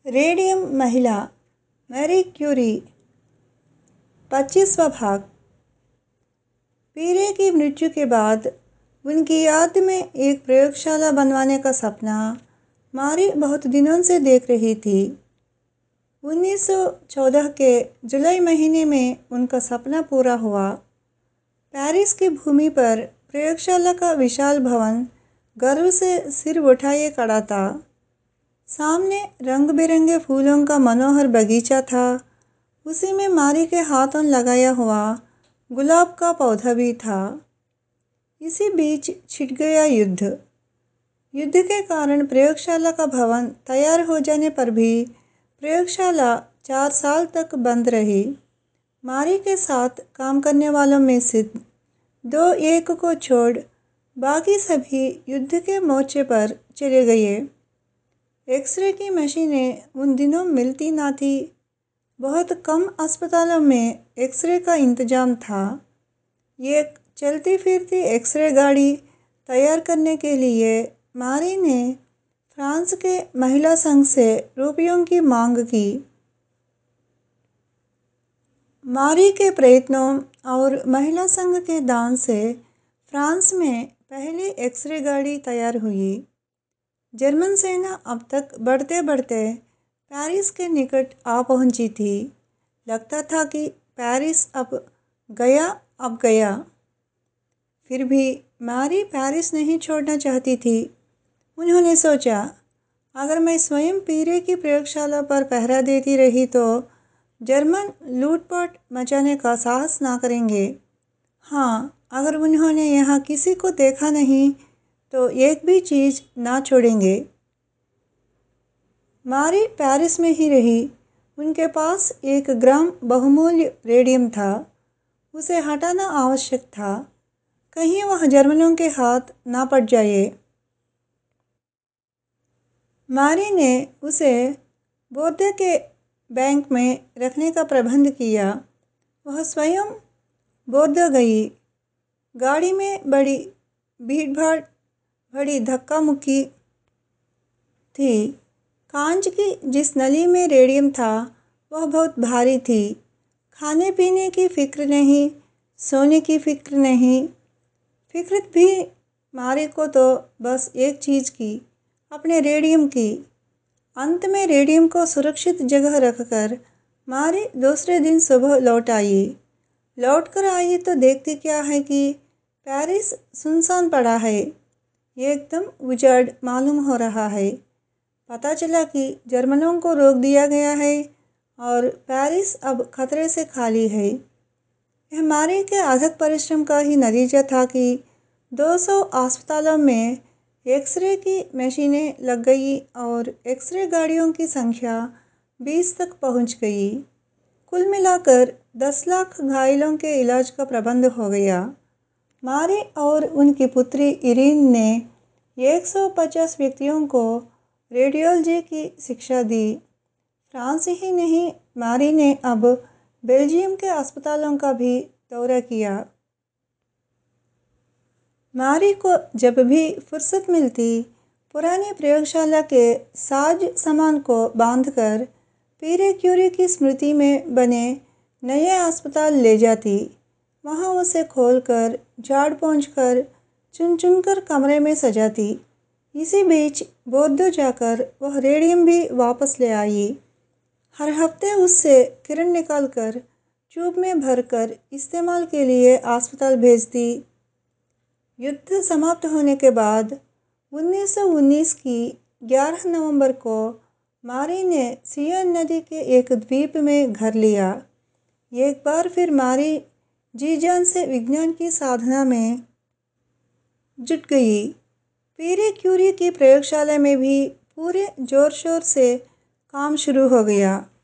Radium महिला Marie Curie 25वां भाग। पीरे की मृत्यु के बाद उनकी याद में एक प्रयोगशाला बनवाने का सपना मारी बहुत दिनों से देख रही थी। 1914 के जुलाई महीने में उनका सपना पूरा हुआ। पेरिस की भूमि पर प्रयोगशाला का विशाल भवन गर्व से सिर उठाए खड़ा था। सामने रंग बिरंगे फूलों का मनोहर बगीचा था। उसी में मारी के हाथों लगाया हुआ गुलाब का पौधा भी था। इसी बीच छिड़ गया युद्ध। युद्ध के कारण प्रयोगशाला का भवन तैयार हो जाने पर भी प्रयोगशाला 4 साल तक बंद रही। मारी के साथ काम करने वालों में से 2-1 को छोड़ बाकी सभी युद्ध के मोर्चे पर चले गए। एक्सरे की मशीनें उन दिनों मिलती ना थी। बहुत कम अस्पतालों में एक्सरे का इंतजाम था। एक चलती फिरती एक्सरे गाड़ी तैयार करने के लिए मारी ने फ्रांस के महिला संघ से रुपयों की मांग की। मारी के प्रयत्नों और महिला संघ के दान से फ्रांस में पहली एक्सरे गाड़ी तैयार हुई। जर्मन सेना अब तक बढ़ते बढ़ते पेरिस के निकट आ पहुंची थी। लगता था कि पेरिस अब गया। फिर भी मारी पेरिस नहीं छोड़ना चाहती थी। उन्होंने सोचा, अगर मैं स्वयं पीरे की प्रयोगशाला पर पहरा देती रही तो जर्मन लूटपाट मचाने का साहस ना करेंगे। हाँ, अगर उन्होंने यहाँ किसी को देखा नहीं तो एक भी चीज़ ना छोड़ेंगे। मारी पेरिस में ही रही। उनके पास 1 ग्राम बहुमूल्य रेडियम था। उसे हटाना आवश्यक था, कहीं वह जर्मनों के हाथ ना पड़ जाए। मारी ने उसे बोर्दे के बैंक में रखने का प्रबंध किया। वह स्वयं बोर्दे गई। गाड़ी में बड़ी भीड़-भाड़, बड़ी धक्का मुक्की थी। कांच की जिस नली में रेडियम था वह बहुत भारी थी। खाने पीने की फिक्र नहीं, सोने की फिक्र नहीं। फिक्र भी मारी को तो बस एक चीज़ की, अपने रेडियम की। अंत में रेडियम को सुरक्षित जगह रखकर मारी दूसरे दिन सुबह लौट कर आई तो देखती क्या है कि पेरिस सुनसान पड़ा है। एकदम उजाड़ मालूम हो रहा है। पता चला कि जर्मनों को रोक दिया गया है और पेरिस अब खतरे से खाली है। यह मारी के अथक परिश्रम का ही नतीजा था कि 200 अस्पतालों में एक्सरे की मशीनें लग गई और एक्सरे गाड़ियों की संख्या 20 तक पहुंच गई। कुल मिलाकर 10 लाख घायलों के इलाज का प्रबंध हो गया। मारी और उनकी पुत्री इरीन ने 150 व्यक्तियों को रेडियोलॉजी की शिक्षा दी। फ्रांस ही नहीं, मारी ने अब बेल्जियम के अस्पतालों का भी दौरा किया। मारी को जब भी फुर्सत मिलती पुरानी प्रयोगशाला के साज सामान को बांधकर पीरे क्यूरी की स्मृति में बने नए अस्पताल ले जाती। वहाँ उसे खोलकर, झाड़ पोंछकर, चुन चुन कर कमरे में सजाती। इसी बीच बोर्दो जाकर वह रेडियम भी वापस ले आई। हर हफ्ते उससे किरण निकालकर ट्यूब में भरकर इस्तेमाल के लिए अस्पताल भेजती। युद्ध समाप्त होने के बाद 1919 की 11 नवंबर को मारी ने सियन नदी के एक द्वीप में घर लिया। एक बार फिर मारी जी जान से विज्ञान की साधना में जुट गई। पीरे क्यूरी की प्रयोगशाला में भी पूरे जोर शोर से काम शुरू हो गया।